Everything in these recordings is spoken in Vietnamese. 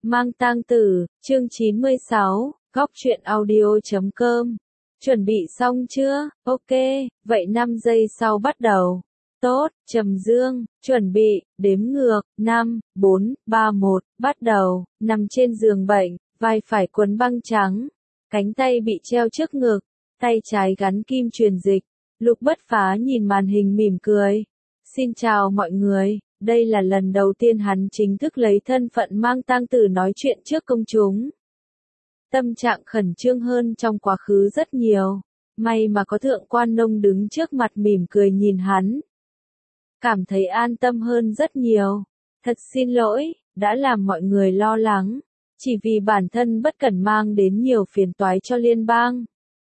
Mang tang tử, chương 96, góc truyện audio.com. Chuẩn bị xong chưa? Ok, vậy 5 giây sau bắt đầu. Tốt, Trầm Dương, chuẩn bị, đếm ngược, 5, 4, 3, 1, bắt đầu, nằm trên giường bệnh, vai phải quấn băng trắng, cánh tay bị treo trước ngực, tay trái gắn kim truyền dịch. Lục Bất Phá nhìn màn hình mỉm cười. Xin chào mọi người. Đây là lần đầu tiên hắn chính thức lấy thân phận mang tang tử nói chuyện trước công chúng. Tâm trạng khẩn trương hơn trong quá khứ rất nhiều. May mà có Thượng Quan Nông đứng trước mặt mỉm cười nhìn hắn. Cảm thấy an tâm hơn rất nhiều. Thật xin lỗi, đã làm mọi người lo lắng. Chỉ vì bản thân bất cẩn mang đến nhiều phiền toái cho liên bang.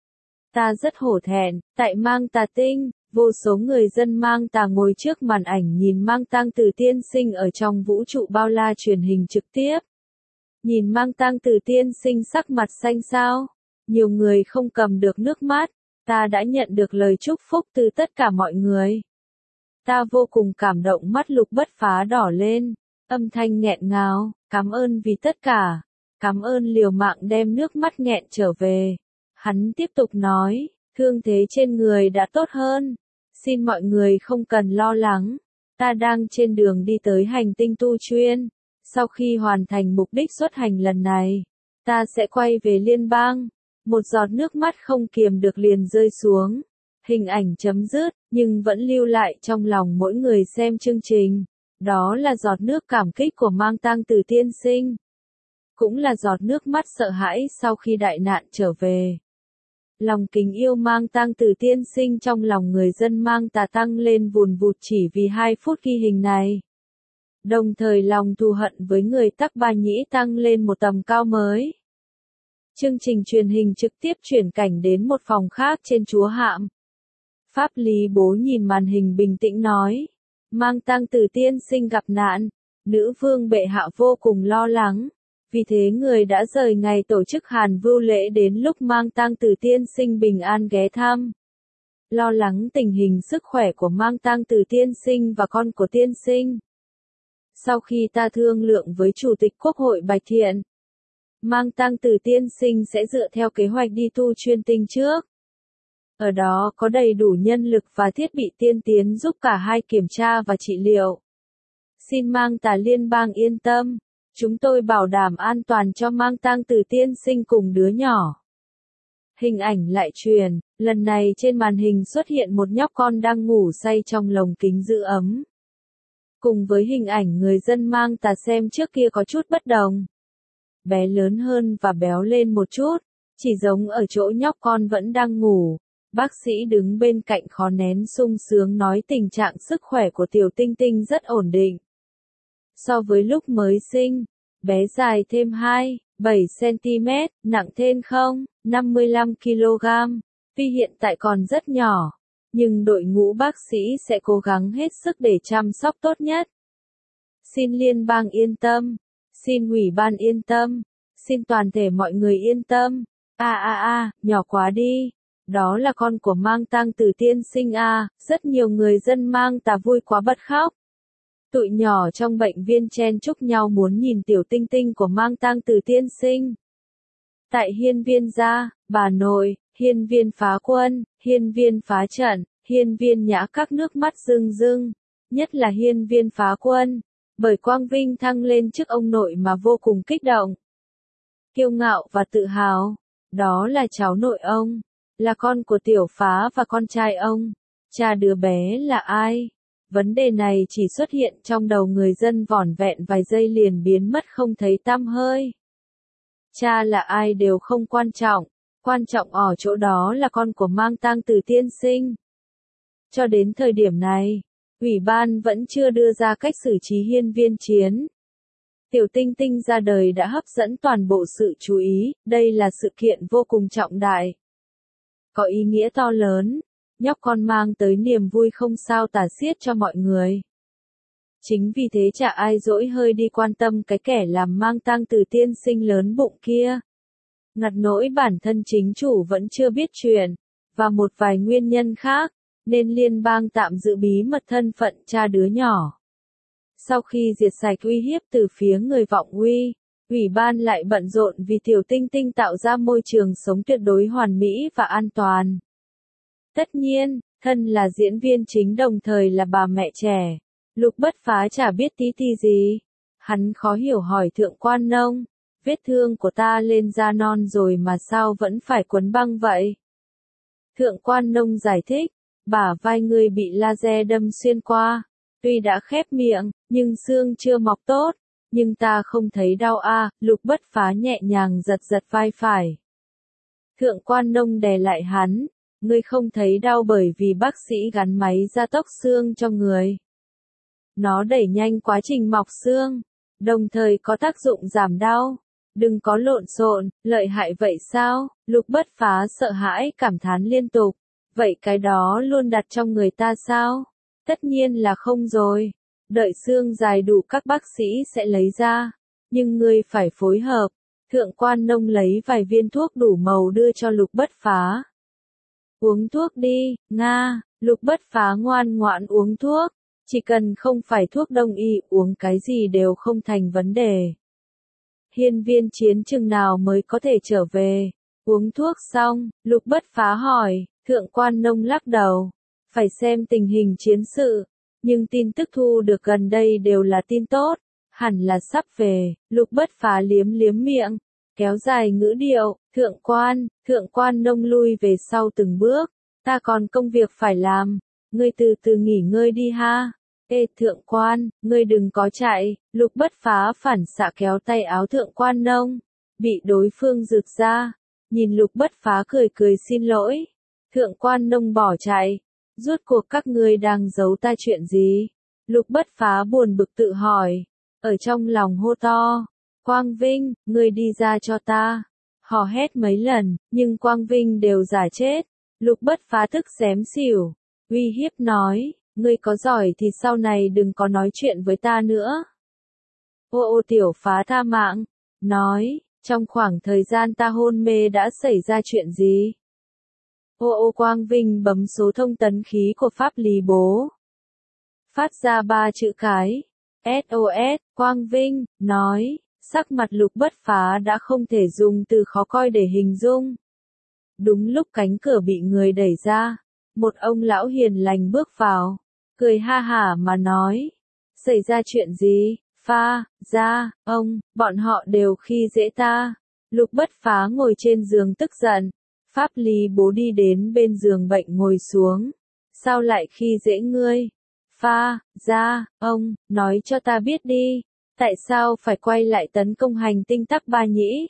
Ta rất hổ thẹn, tại Mang Tà Tinh. Vô số người dân Mang Tà ngồi trước màn ảnh nhìn Mang Tang Tử tiên sinh ở trong vũ trụ bao la truyền hình trực tiếp. Nhìn Mang Tang Tử tiên sinh sắc mặt xanh xao, nhiều người không cầm được nước mắt. Ta đã nhận được lời chúc phúc từ tất cả mọi người. Ta vô cùng cảm động, mắt Lục Bất Phá đỏ lên, âm thanh nghẹn ngào, cảm ơn vì tất cả, cảm ơn liều mạng đem nước mắt nghẹn trở về. Hắn tiếp tục nói, thương thế trên người đã tốt hơn. Xin mọi người không cần lo lắng. Ta đang trên đường đi tới hành tinh tu chuyên. Sau khi hoàn thành mục đích xuất hành lần này, ta sẽ quay về liên bang. Một giọt nước mắt không kiềm được liền rơi xuống. Hình ảnh chấm dứt, nhưng vẫn lưu lại trong lòng mỗi người xem chương trình. Đó là giọt nước cảm kích của Mang Tang Tử tiên sinh. Cũng là giọt nước mắt sợ hãi sau khi đại nạn trở về. Lòng kính yêu Mang Tang Tử tiên sinh trong lòng người dân Mang Tà tăng lên vùn vụt chỉ vì 2 phút ghi hình này. Đồng thời lòng thù hận với người Tắc Ba Nhĩ tăng lên một tầm cao mới. Chương trình truyền hình trực tiếp chuyển cảnh đến một phòng khác trên Chúa Hạm. Pháp Lý Bố nhìn màn hình bình tĩnh nói. Mang Tang Tử tiên sinh gặp nạn. Nữ vương bệ hạ vô cùng lo lắng. Vì thế người đã rời ngày tổ chức Hàn Vưu lễ đến lúc Mang Tang Tử tiên sinh bình an ghé thăm. Lo lắng tình hình sức khỏe của Mang Tang Tử tiên sinh và con của tiên sinh. Sau khi ta thương lượng với Chủ tịch Quốc hội Bạch Thiện, Mang Tang Tử tiên sinh sẽ dựa theo kế hoạch đi tu chuyên tinh trước. Ở đó có đầy đủ nhân lực và thiết bị tiên tiến giúp cả hai kiểm tra và trị liệu. Xin Mang Tà liên bang yên tâm. Chúng tôi bảo đảm an toàn cho Mang Tang Tử tiên sinh cùng đứa nhỏ. Hình ảnh lại truyền, lần này trên màn hình xuất hiện một nhóc con đang ngủ say trong lồng kính giữ ấm. Cùng với hình ảnh người dân Mang Tà xem trước kia có chút bất đồng. Bé lớn hơn và béo lên một chút, chỉ giống ở chỗ nhóc con vẫn đang ngủ. Bác sĩ đứng bên cạnh khó nén sung sướng nói tình trạng sức khỏe của Tiểu Tinh Tinh rất ổn định. So với lúc mới sinh, bé dài thêm 7 cm, nặng thêm 55 kg. Tuy hiện tại còn rất nhỏ, nhưng đội ngũ bác sĩ sẽ cố gắng hết sức để chăm sóc tốt nhất. Xin liên bang yên tâm, xin ủy ban yên tâm, xin toàn thể mọi người yên tâm. Nhỏ quá đi. Đó là con của Mang Tang Tử tiên sinh rất nhiều người dân Mang Tà vui quá bật khóc. Tụi nhỏ trong bệnh viên chen chúc nhau muốn nhìn Tiểu Tinh Tinh của Mang Tang Tử tiên sinh. Tại hiên viên gia, bà nội, hiên viên phá quân, hiên viên phá trận, hiên viên nhã các nước mắt rưng rưng. Nhất là hiên viên phá quân, bởi quang vinh thăng lên trước ông nội mà vô cùng kích động. Kiêu ngạo và tự hào. Đó là cháu nội ông, là con của Tiểu Phá và con trai ông. Cha đứa bé là ai? Vấn đề này chỉ xuất hiện trong đầu người dân vỏn vẹn vài giây liền biến mất không thấy tăm hơi. Cha là ai đều không quan trọng ở chỗ đó là con của Mang Tang Tử tiên sinh. Cho đến thời điểm này, ủy ban vẫn chưa đưa ra cách xử trí hiên viên chiến. Tiểu Tinh Tinh ra đời đã hấp dẫn toàn bộ sự chú ý, đây là sự kiện vô cùng trọng đại. Có ý nghĩa to lớn. Nhóc con mang tới niềm vui không sao tả xiết cho mọi người. Chính vì thế chả ai dỗi hơi đi quan tâm cái kẻ làm Mang Tang Tử tiên sinh lớn bụng kia. Ngặt nỗi bản thân chính chủ vẫn chưa biết chuyện, và một vài nguyên nhân khác, nên liên bang tạm giữ bí mật thân phận cha đứa nhỏ. Sau khi diệt sạch uy hiếp từ phía người vọng uy, Ủy ban lại bận rộn vì Tiểu Tinh Tinh tạo ra môi trường sống tuyệt đối hoàn mỹ và an toàn. Tất nhiên, thân là diễn viên chính đồng thời là bà mẹ trẻ, Lục Bất Phá chả biết tí ti gì. Hắn khó hiểu hỏi Thượng Quan Nông, vết thương của ta lên da non rồi mà sao vẫn phải quấn băng vậy? Thượng Quan Nông giải thích, bả vai ngươi bị laser đâm xuyên qua, tuy đã khép miệng, nhưng xương chưa mọc tốt, nhưng ta không thấy đau a. Lục Bất Phá nhẹ nhàng giật giật vai phải. Thượng Quan Nông đè lại hắn, ngươi không thấy đau bởi vì bác sĩ gắn máy gia tốc xương cho người. Nó đẩy nhanh quá trình mọc xương, đồng thời có tác dụng giảm đau. Đừng có lộn xộn, lợi hại vậy sao? Lục Bất Phá sợ hãi cảm thán liên tục. Vậy cái đó luôn đặt trong người ta sao? Tất nhiên là không rồi. Đợi xương dài đủ các bác sĩ sẽ lấy ra. Nhưng ngươi phải phối hợp. Thượng Quan Nông lấy vài viên thuốc đủ màu đưa cho Lục Bất Phá. Uống thuốc đi, Nga. Lục Bất Phá ngoan ngoãn uống thuốc. Chỉ cần không phải thuốc đông y, uống cái gì đều không thành vấn đề. Hiên Viên Chiến chừng nào mới có thể trở về? Uống thuốc xong, Lục Bất Phá hỏi, Thượng Quan Nông lắc đầu. Phải xem tình hình chiến sự, nhưng tin tức thu được gần đây đều là tin tốt, hẳn là sắp về. Lục Bất Phá liếm liếm miệng, kéo dài ngữ điệu, Thượng Quan Nông lui về sau từng bước, ta còn công việc phải làm, ngươi từ từ nghỉ ngơi đi ha. Ê Thượng Quan, ngươi đừng có chạy. Lục Bất Phá phản xạ kéo tay áo Thượng Quan Nông, bị đối phương giựt ra, nhìn Lục Bất Phá cười cười xin lỗi. Thượng Quan Nông bỏ chạy, rốt cuộc các ngươi đang giấu ta chuyện gì? Lục Bất Phá buồn bực tự hỏi, ở trong lòng hô to, Quang Vinh, ngươi đi ra cho ta. Hò hét mấy lần, nhưng Quang Vinh đều giả chết. Lục Bất Phá tức xém xỉu, uy hiếp nói, ngươi có giỏi thì sau này đừng có nói chuyện với ta nữa. Ô Tiểu Phá tha mạng, nói, trong khoảng thời gian ta hôn mê đã xảy ra chuyện gì? Quang Vinh bấm số thông tấn khí của pháp lý bố. Phát ra 3 chữ cái. SOS, Quang Vinh, nói, sắc mặt Lục Bất Phá đã không thể dùng từ khó coi để hình dung. Đúng lúc cánh cửa bị người đẩy ra, một ông lão hiền lành bước vào, cười ha hả mà nói, xảy ra chuyện gì? Pha, ra, ông, bọn họ đều khi dễ ta. Lục Bất Phá ngồi trên giường tức giận, pháp lý bố đi đến bên giường bệnh ngồi xuống. Sao lại khi dễ ngươi? Pha, ra, ông, nói cho ta biết đi, tại sao phải quay lại tấn công hành tinh Tắc Ba nhỉ?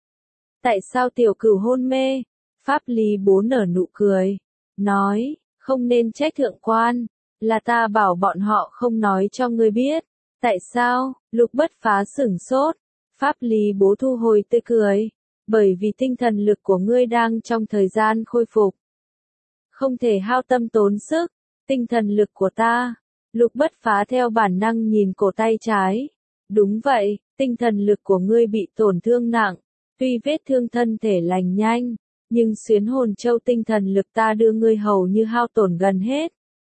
Tại sao tiểu cửu hôn mê? Pháp lý bố nở nụ cười, nói, không nên trách Thượng Quan, là ta bảo bọn họ không nói cho ngươi biết. Tại sao? Lục Bất Phá sửng sốt, pháp lý bố thu hồi tươi cười, bởi vì tinh thần lực của ngươi đang trong thời gian khôi phục. Không thể hao tâm tốn sức, tinh thần lực của ta. Lục Bất Phá theo bản năng nhìn cổ tay trái. Đúng vậy, tinh thần lực của ngươi bị tổn thương nặng, tuy vết thương thân thể lành nhanh, nhưng xuyến hồn châu tinh thần lực ta đưa ngươi hầu như hao tổn gần hết.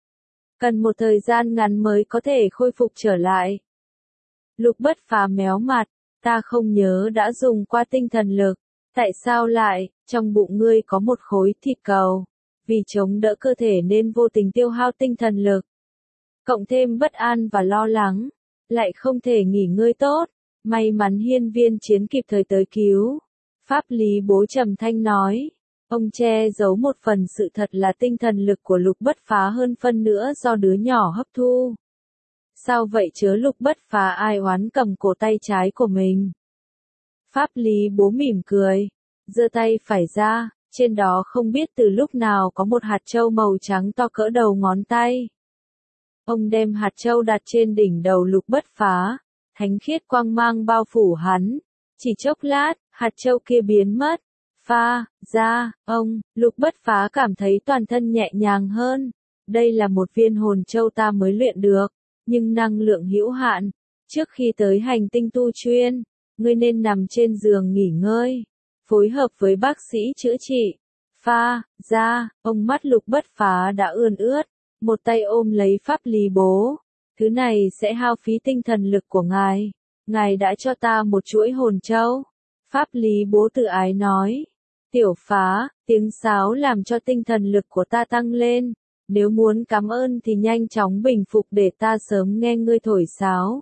Cần một thời gian ngắn mới có thể khôi phục trở lại. Lục Bất Phá méo mặt, ta không nhớ đã dùng qua tinh thần lực, tại sao lại, trong bụng ngươi có một khối thịt cầu, vì chống đỡ cơ thể nên vô tình tiêu hao tinh thần lực. Cộng thêm bất an và lo lắng, lại không thể nghỉ ngơi tốt, may mắn Hiên Viên Chiến kịp thời tới cứu. Pháp lý bố trầm thanh nói, ông che giấu một phần sự thật là tinh thần lực của Lục Bất Phá hơn phân nữa do đứa nhỏ hấp thu. Sao vậy chớ? Lục Bất Phá ai oán cầm cổ tay trái của mình. Pháp lý bố mỉm cười, giơ tay phải ra, trên đó không biết từ lúc nào có một hạt châu màu trắng to cỡ đầu ngón tay. Ông đem hạt châu đặt trên đỉnh đầu Lục Bất Phá, thánh khiết quang mang bao phủ hắn. Chỉ chốc lát, hạt châu kia biến mất. Pha, ra, ông, Lục Bất Phá cảm thấy toàn thân nhẹ nhàng hơn. Đây là một viên hồn châu ta mới luyện được, nhưng năng lượng hữu hạn. Trước khi tới hành tinh tu chuyên, ngươi nên nằm trên giường nghỉ ngơi, phối hợp với bác sĩ chữa trị. Pha, ra, ông mắt Lục Bất Phá đã ươn ướt, một tay ôm lấy pháp lý bố. Thứ này sẽ hao phí tinh thần lực của ngài. ngài đã cho ta một chuỗi hồn châu. Pháp lý bố tự ái nói. Tiểu phá, tiếng sáo làm cho tinh thần lực của ta tăng lên. Nếu muốn cảm ơn thì nhanh chóng bình phục để ta sớm nghe ngươi thổi sáo.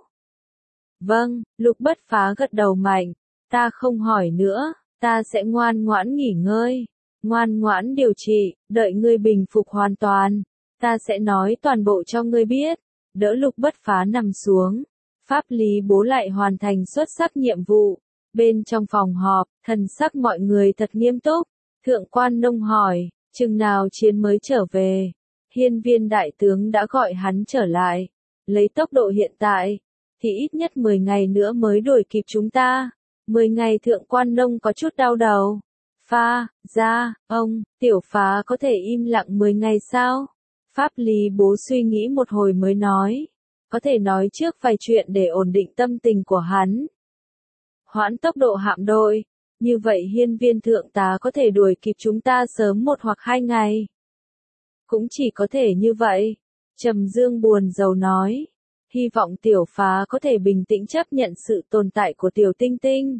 Vâng, Lục Bất Phá gật đầu mạnh. Ta không hỏi nữa, ta sẽ ngoan ngoãn nghỉ ngơi. Ngoan ngoãn điều trị, đợi ngươi bình phục hoàn toàn. Ta sẽ nói toàn bộ cho ngươi biết. Đỡ Lục Bất Phá nằm xuống. Pháp lý bố lại hoàn thành xuất sắc nhiệm vụ. Bên trong phòng họp, thần sắc mọi người thật nghiêm túc. Thượng quan Nông hỏi, chừng nào Chiến mới trở về? Hiên Viên đại tướng đã gọi hắn trở lại. Lấy tốc độ hiện tại, thì ít nhất 10 ngày nữa mới đuổi kịp chúng ta. 10 ngày Thượng quan Nông có chút đau đầu. Pha, ra, ông, tiểu phá có thể im lặng 10 ngày sao? Pháp lý bố suy nghĩ một hồi mới nói. Có thể nói trước vài chuyện để ổn định tâm tình của hắn. Hoãn tốc độ hạm đội. Như vậy Hiên Viên thượng tá có thể đuổi kịp chúng ta sớm 1 hoặc 2 ngày. Cũng chỉ có thể như vậy. Trầm Dương buồn rầu nói. Hy vọng tiểu phá có thể bình tĩnh chấp nhận sự tồn tại của tiểu tinh tinh.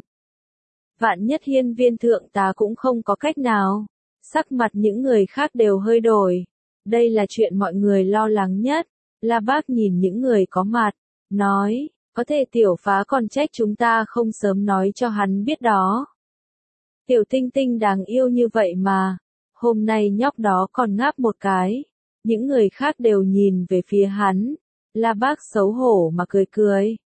Vạn nhất Hiên Viên thượng tá cũng không có cách nào. Sắc mặt những người khác đều hơi đổi. Đây là chuyện mọi người lo lắng nhất. La Bác nhìn những người có mặt, nói, có thể tiểu phá còn trách chúng ta không sớm nói cho hắn biết đó. Tiểu tinh tinh đáng yêu như vậy mà, hôm nay nhóc đó còn ngáp một cái. Những người khác đều nhìn về phía hắn. La Bác xấu hổ mà cười cười.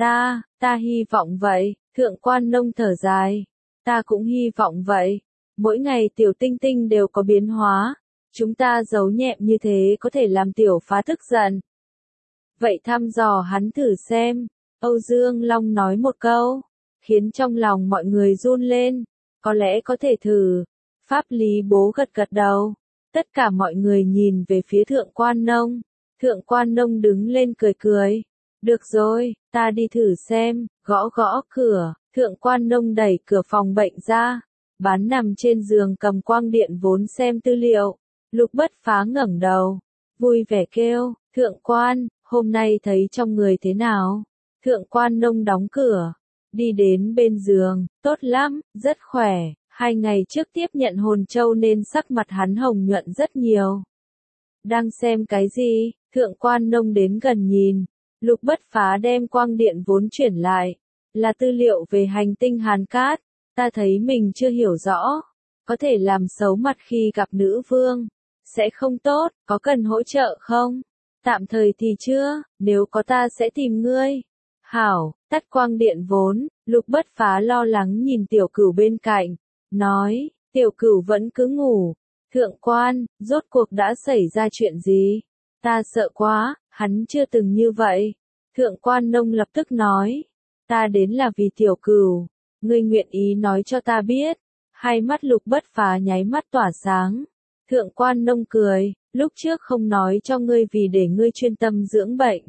Ta hy vọng vậy, Thượng quan Nông thở dài. Ta cũng hy vọng vậy. Mỗi ngày tiểu tinh tinh đều có biến hóa. Chúng ta giấu nhẹm như thế có thể làm tiểu phá tức giận. Vậy thăm dò hắn thử xem. Âu Dương Long nói một câu, khiến trong lòng mọi người run lên. Có lẽ có thể thử. Pháp lý bố gật gật đầu. Tất cả mọi người nhìn về phía Thượng quan Nông. Thượng quan Nông đứng lên cười cười. Được rồi, ta đi thử xem. Gõ gõ cửa. Thượng quan Nông đẩy cửa phòng bệnh ra. Bán nằm trên giường cầm quang điện vốn xem tư liệu. Lục Bất Phá ngẩng đầu, vui vẻ kêu, Thượng quan, hôm nay thấy trong người thế nào? Thượng quan Nông đóng cửa, đi đến bên giường, tốt lắm, rất khỏe. 2 ngày trước tiếp nhận hồn châu nên sắc mặt hắn hồng nhuận rất nhiều. Đang xem cái gì? Thượng quan Nông đến gần nhìn. Lục Bất Phá đem quang điện vốn chuyển lại. Là tư liệu về hành tinh Hàn Cát. Ta thấy mình chưa hiểu rõ. Có thể làm xấu mặt khi gặp nữ vương. Sẽ không tốt, có cần hỗ trợ không? Tạm thời thì chưa, nếu có ta sẽ tìm ngươi. Hảo, tắt quang điện vốn, Lục Bất Phá lo lắng nhìn tiểu cửu bên cạnh. Nói, tiểu cửu vẫn cứ ngủ. Thượng quan, rốt cuộc đã xảy ra chuyện gì? Ta sợ quá, hắn chưa từng như vậy. Thượng quan Nông lập tức nói. Ta đến là vì tiểu cửu. Ngươi nguyện ý nói cho ta biết. Hai mắt Lục Bất Phá nháy mắt tỏa sáng. Thượng quan Nông cười, lúc trước không nói cho ngươi vì để ngươi chuyên tâm dưỡng bệnh.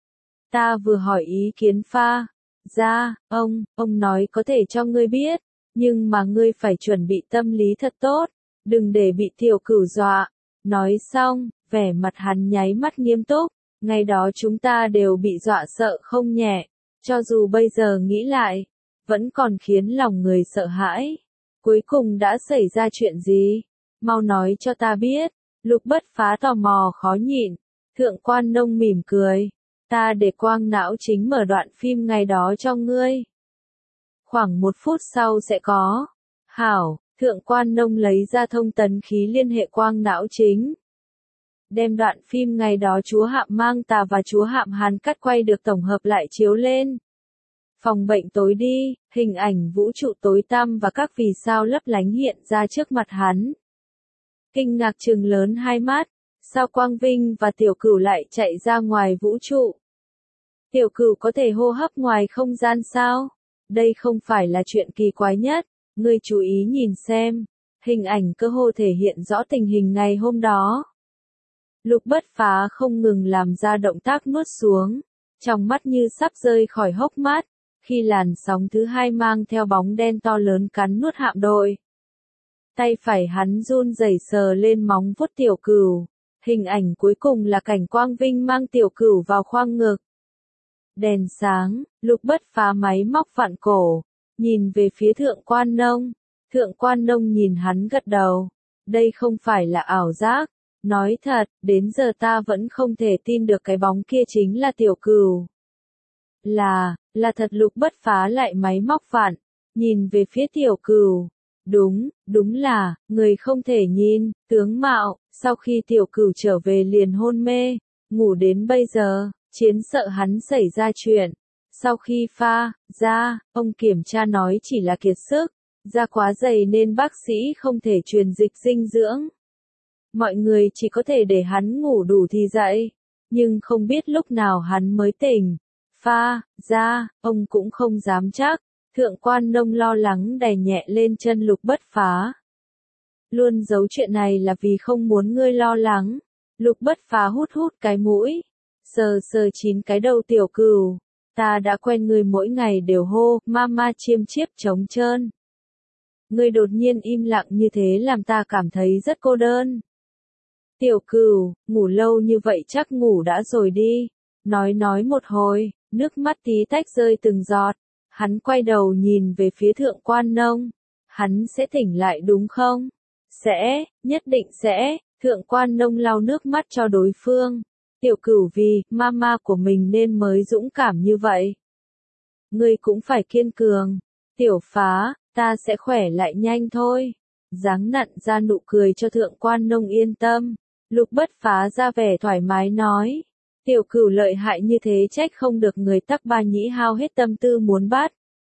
Ta vừa hỏi ý kiến pha. Ra, ông nói có thể cho ngươi biết, nhưng mà ngươi phải chuẩn bị tâm lý thật tốt, đừng để bị tiểu cửu dọa. Nói xong, vẻ mặt hắn nháy mắt nghiêm túc, ngày đó chúng ta đều bị dọa sợ không nhẹ, cho dù bây giờ nghĩ lại, vẫn còn khiến lòng người sợ hãi. Cuối cùng đã xảy ra chuyện gì? Mau nói cho ta biết. Lục Bất Phá tò mò khó nhịn. Thượng quan Nông mỉm cười. Ta để quang não chính mở đoạn phim ngày đó cho ngươi. Khoảng 1 phút sau sẽ có. Hảo, Thượng quan Nông lấy ra thông tấn khí liên hệ quang não chính. Đem đoạn phim ngày đó chúa Hạm Mang Tà và chúa Hạm Hàn Cát quay được tổng hợp lại chiếu lên. Phòng bệnh tối đi, hình ảnh vũ trụ tối tăm và các vì sao lấp lánh hiện ra trước mặt hắn. Kinh ngạc trừng lớn hai mắt, sao Quang Vinh và Tiểu Cửu lại chạy ra ngoài vũ trụ? Tiểu Cửu có thể hô hấp ngoài không gian sao? Đây không phải là chuyện kỳ quái nhất, ngươi chú ý nhìn xem, hình ảnh cơ hồ thể hiện rõ tình hình ngày hôm đó. Lục Bất Phá không ngừng làm ra động tác nuốt xuống, trong mắt như sắp rơi khỏi hốc mắt, khi làn sóng thứ hai mang theo bóng đen to lớn cắn nuốt hạm đội. Tay phải hắn run rẩy sờ lên móng vuốt Tiểu Cửu. Hình ảnh cuối cùng là cảnh Quang Vinh mang Tiểu Cửu vào khoang ngực. Đèn sáng, Lục Bất Phá máy móc vặn cổ, nhìn về phía Thượng Quan Nông. Thượng Quan Nông nhìn hắn gật đầu. Đây không phải là ảo giác. Nói thật, đến giờ ta vẫn không thể tin được cái bóng kia chính là Tiểu Cửu. Là thật. Lục Bất Phá lại máy móc vặn, nhìn về phía Tiểu Cửu. Đúng là, người không thể nhìn, tướng mạo, sau khi Tiểu Cửu trở về liền hôn mê, ngủ đến bây giờ, Chiến sợ hắn xảy ra chuyện. Sau khi pha ra, ông kiểm tra nói chỉ là kiệt sức, da quá dày nên bác sĩ không thể truyền dịch dinh dưỡng. Mọi người chỉ có thể để hắn ngủ đủ thì dậy, nhưng không biết lúc nào hắn mới tỉnh. Pha ra, ông cũng không dám chắc. Thượng Quan Nông lo lắng đè nhẹ lên chân Lục Bất Phá. Luôn giấu chuyện này là vì không muốn ngươi lo lắng. Lục Bất Phá hút cái mũi, sờ chín cái đầu Tiểu Cửu. Ta đã quen ngươi mỗi ngày đều hô, mama chiêm chiếp trống trơn. Ngươi đột nhiên im lặng như thế làm ta cảm thấy rất cô đơn. Tiểu Cửu, ngủ lâu như vậy chắc ngủ đã rồi đi. Nói một hồi, nước mắt tí tách rơi từng giọt. Hắn quay đầu nhìn về phía Thượng Quan Nông. Hắn sẽ tỉnh lại đúng không? Sẽ, nhất định sẽ. Thượng Quan Nông lau nước mắt cho đối phương. Tiểu Cửu vì mama của mình nên mới dũng cảm như vậy. Ngươi cũng phải kiên cường. Tiểu Phá, ta sẽ khỏe lại nhanh thôi. Dáng nặn ra nụ cười cho Thượng Quan Nông yên tâm. Lục Bất Phá ra vẻ thoải mái nói. Tiểu Cửu lợi hại như thế trách không được người Tắc Ba Nhĩ hao hết tâm tư muốn bắt.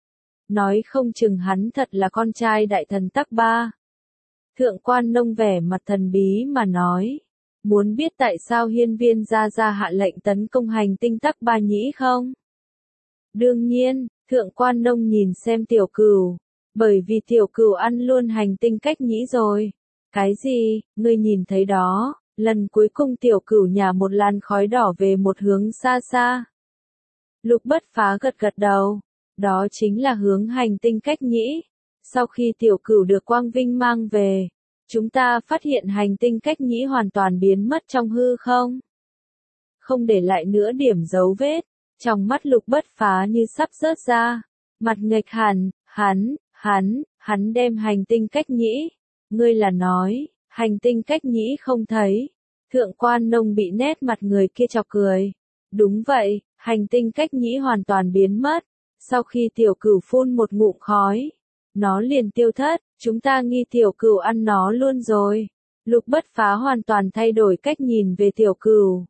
Nói không chừng hắn thật là con trai đại thần Tắc Ba. Thượng Quan Nông vẻ mặt thần bí mà nói. Muốn biết tại sao Hiên Viên ra hạ lệnh tấn công hành tinh Tắc Ba Nhĩ không? Đương nhiên, Thượng Quan Nông nhìn xem Tiểu Cửu. Bởi vì Tiểu Cửu ăn luôn hành tinh Cách Nhĩ rồi. Cái gì, ngươi nhìn thấy đó? Lần cuối cùng Tiểu Cửu nhả một làn khói đỏ về một hướng xa xa. Lục Bất Phá gật đầu. Đó chính là hướng hành tinh Cách Nhĩ. Sau khi Tiểu Cửu được Quang Vinh mang về, chúng ta phát hiện hành tinh Cách Nhĩ hoàn toàn biến mất trong hư không. Không để lại nữa điểm dấu vết. Trong mắt Lục Bất Phá như sắp rớt ra. Mặt nghệch hẳn, hắn đem hành tinh Cách Nhĩ. Ngươi là nói, hành tinh Cách Nhĩ không thấy. Thượng Quan Nông bị nét mặt người kia chọc cười. Đúng vậy, hành tinh Cách Nhĩ hoàn toàn biến mất. Sau khi Tiểu Cửu phun một ngụm khói, nó liền tiêu thất, chúng ta nghi Tiểu Cửu ăn nó luôn rồi. Lục Bất Phá hoàn toàn thay đổi cách nhìn về Tiểu Cửu.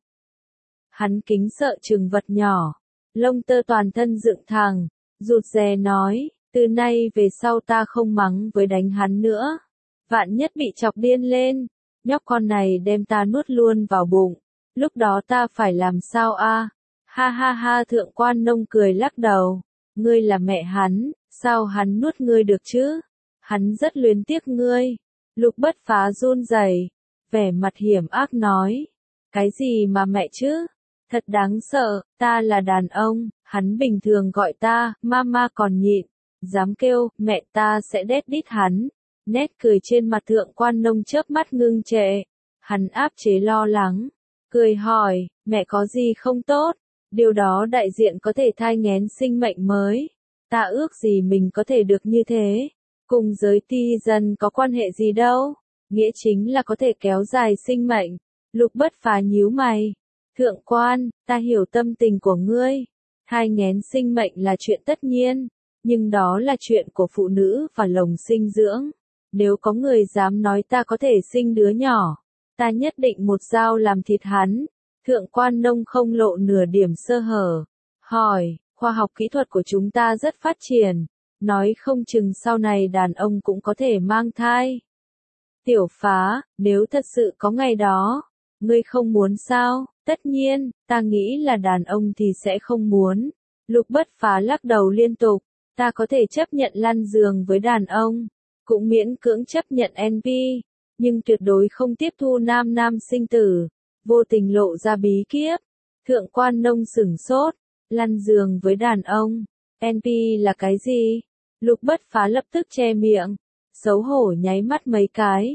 Hắn kính sợ trừng vật nhỏ, lông tơ toàn thân dựng thẳng, rụt rè nói, từ nay về sau ta không mắng với đánh hắn nữa. Vạn nhất bị chọc điên lên, nhóc con này đem ta nuốt luôn vào bụng, lúc đó ta phải làm sao a? Ha ha ha. Thượng Quan Nông cười lắc đầu. Ngươi là mẹ hắn, sao hắn nuốt ngươi được chứ? Hắn rất luyến tiếc ngươi. Lục Bất Phá run rẩy, vẻ mặt hiểm ác nói. Cái gì mà mẹ chứ? Thật đáng sợ, ta là đàn ông, hắn bình thường gọi ta, mama còn nhịn. Dám kêu, mẹ ta sẽ đét đít hắn. Nét cười trên mặt Thượng Quan Nông chớp mắt ngưng trệ. Hắn áp chế lo lắng. Cười hỏi, mẹ có gì không tốt? Điều đó đại diện có thể thai nghén sinh mệnh mới. Ta ước gì mình có thể được như thế. Cùng giới ti dân có quan hệ gì đâu. Nghĩa chính là có thể kéo dài sinh mệnh. Lục Bất Phá nhíu mày. Thượng Quan, ta hiểu tâm tình của ngươi. Thai nghén sinh mệnh là chuyện tất nhiên. Nhưng đó là chuyện của phụ nữ và lồng sinh dưỡng. Nếu có người dám nói ta có thể sinh đứa nhỏ, ta nhất định một dao làm thịt hắn. Thượng Quan Nông không lộ nửa điểm sơ hở. Hỏi, khoa học kỹ thuật của chúng ta rất phát triển. Nói không chừng sau này đàn ông cũng có thể mang thai. Tiểu Phá, nếu thật sự có ngày đó, ngươi không muốn sao? Tất nhiên, ta nghĩ là đàn ông thì sẽ không muốn. Lục Bất Phá lắc đầu liên tục. Ta có thể chấp nhận lăn giường với đàn ông, cũng miễn cưỡng chấp nhận NP, nhưng tuyệt đối không tiếp thu nam sinh tử. Vô tình lộ ra bí kíp. Thượng Quan Nông sửng sốt. Lăn giường với đàn ông. NP là cái gì? Lục Bất Phá lập tức che miệng. Xấu hổ nháy mắt mấy cái.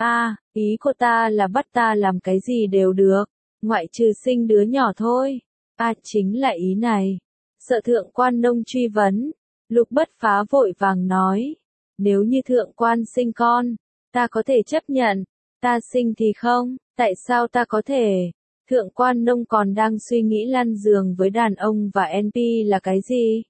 Ý của ta là bắt ta làm cái gì đều được. Ngoại trừ sinh đứa nhỏ thôi. Chính là ý này. Sợ thượng quan nông truy vấn. Lục Bất Phá vội vàng nói. Nếu như thượng quan sinh con, ta có thể chấp nhận. Ta sinh thì không, tại sao ta có thể? Thượng quan nông còn đang suy nghĩ lăn giường với đàn ông và NP là cái gì?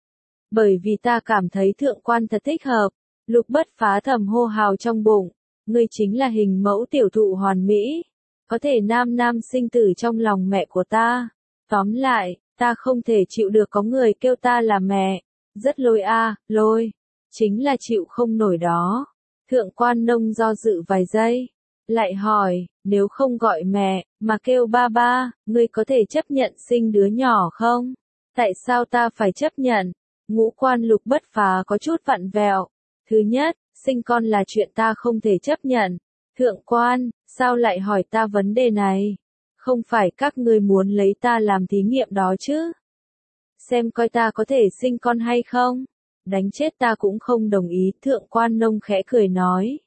Bởi vì ta cảm thấy thượng quan thật thích hợp. Lục Bất Phá thầm hô hào trong bụng. Ngươi chính là hình mẫu tiểu thụ hoàn mỹ. Có thể nam nam sinh tử trong lòng mẹ của ta. Tóm lại, ta không thể chịu được có người kêu ta là mẹ. Rất lôi lôi. Chính là chịu không nổi đó. Thượng quan nông do dự vài giây. Lại hỏi, nếu không gọi mẹ, mà kêu ba ba, ngươi có thể chấp nhận sinh đứa nhỏ không? Tại sao ta phải chấp nhận? Ngũ quan Lục Bất Phá có chút vặn vẹo. Thứ nhất, sinh con là chuyện ta không thể chấp nhận. Thượng quan, sao lại hỏi ta vấn đề này? Không phải các ngươi muốn lấy ta làm thí nghiệm đó chứ? Xem coi ta có thể sinh con hay không? Đánh chết ta cũng không đồng ý. Thượng quan nông khẽ cười nói.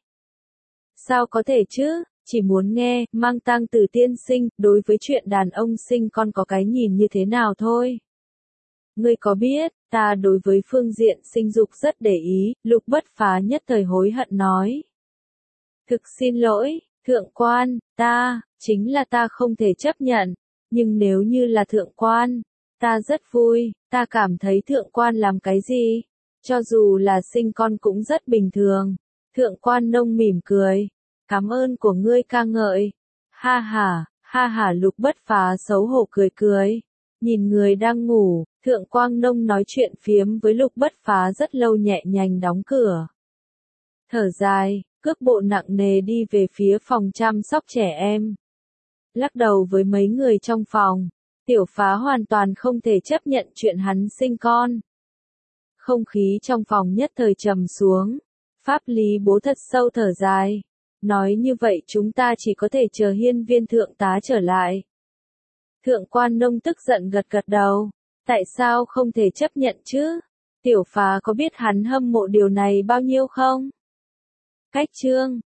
Sao có thể chứ? Chỉ muốn nghe, mang tang từ tiên sinh, đối với chuyện đàn ông sinh con có cái nhìn như thế nào thôi. Ngươi có biết, ta đối với phương diện sinh dục rất để ý, Lục Bất Phá nhất thời hối hận nói. Thực xin lỗi, thượng quan, chính là ta không thể chấp nhận, nhưng nếu như là thượng quan, ta rất vui, ta cảm thấy thượng quan làm cái gì, cho dù là sinh con cũng rất bình thường. Thượng quan nông mỉm cười, cảm ơn của ngươi ca ngợi. Ha ha, Lục Bất Phá xấu hổ cười cười. Nhìn người đang ngủ, thượng quan nông nói chuyện phiếm với Lục Bất Phá rất lâu nhẹ nhàng đóng cửa. Thở dài, cước bộ nặng nề đi về phía phòng chăm sóc trẻ em. Lắc đầu với mấy người trong phòng, Tiểu Phá hoàn toàn không thể chấp nhận chuyện hắn sinh con. Không khí trong phòng nhất thời trầm xuống. Pháp lý bố thật sâu thở dài. Nói như vậy chúng ta chỉ có thể chờ hiên viên thượng tá trở lại. Thượng quan nông tức giận gật gật đầu. Tại sao không thể chấp nhận chứ? Tiểu Phá có biết hắn hâm mộ điều này bao nhiêu không? Cách chương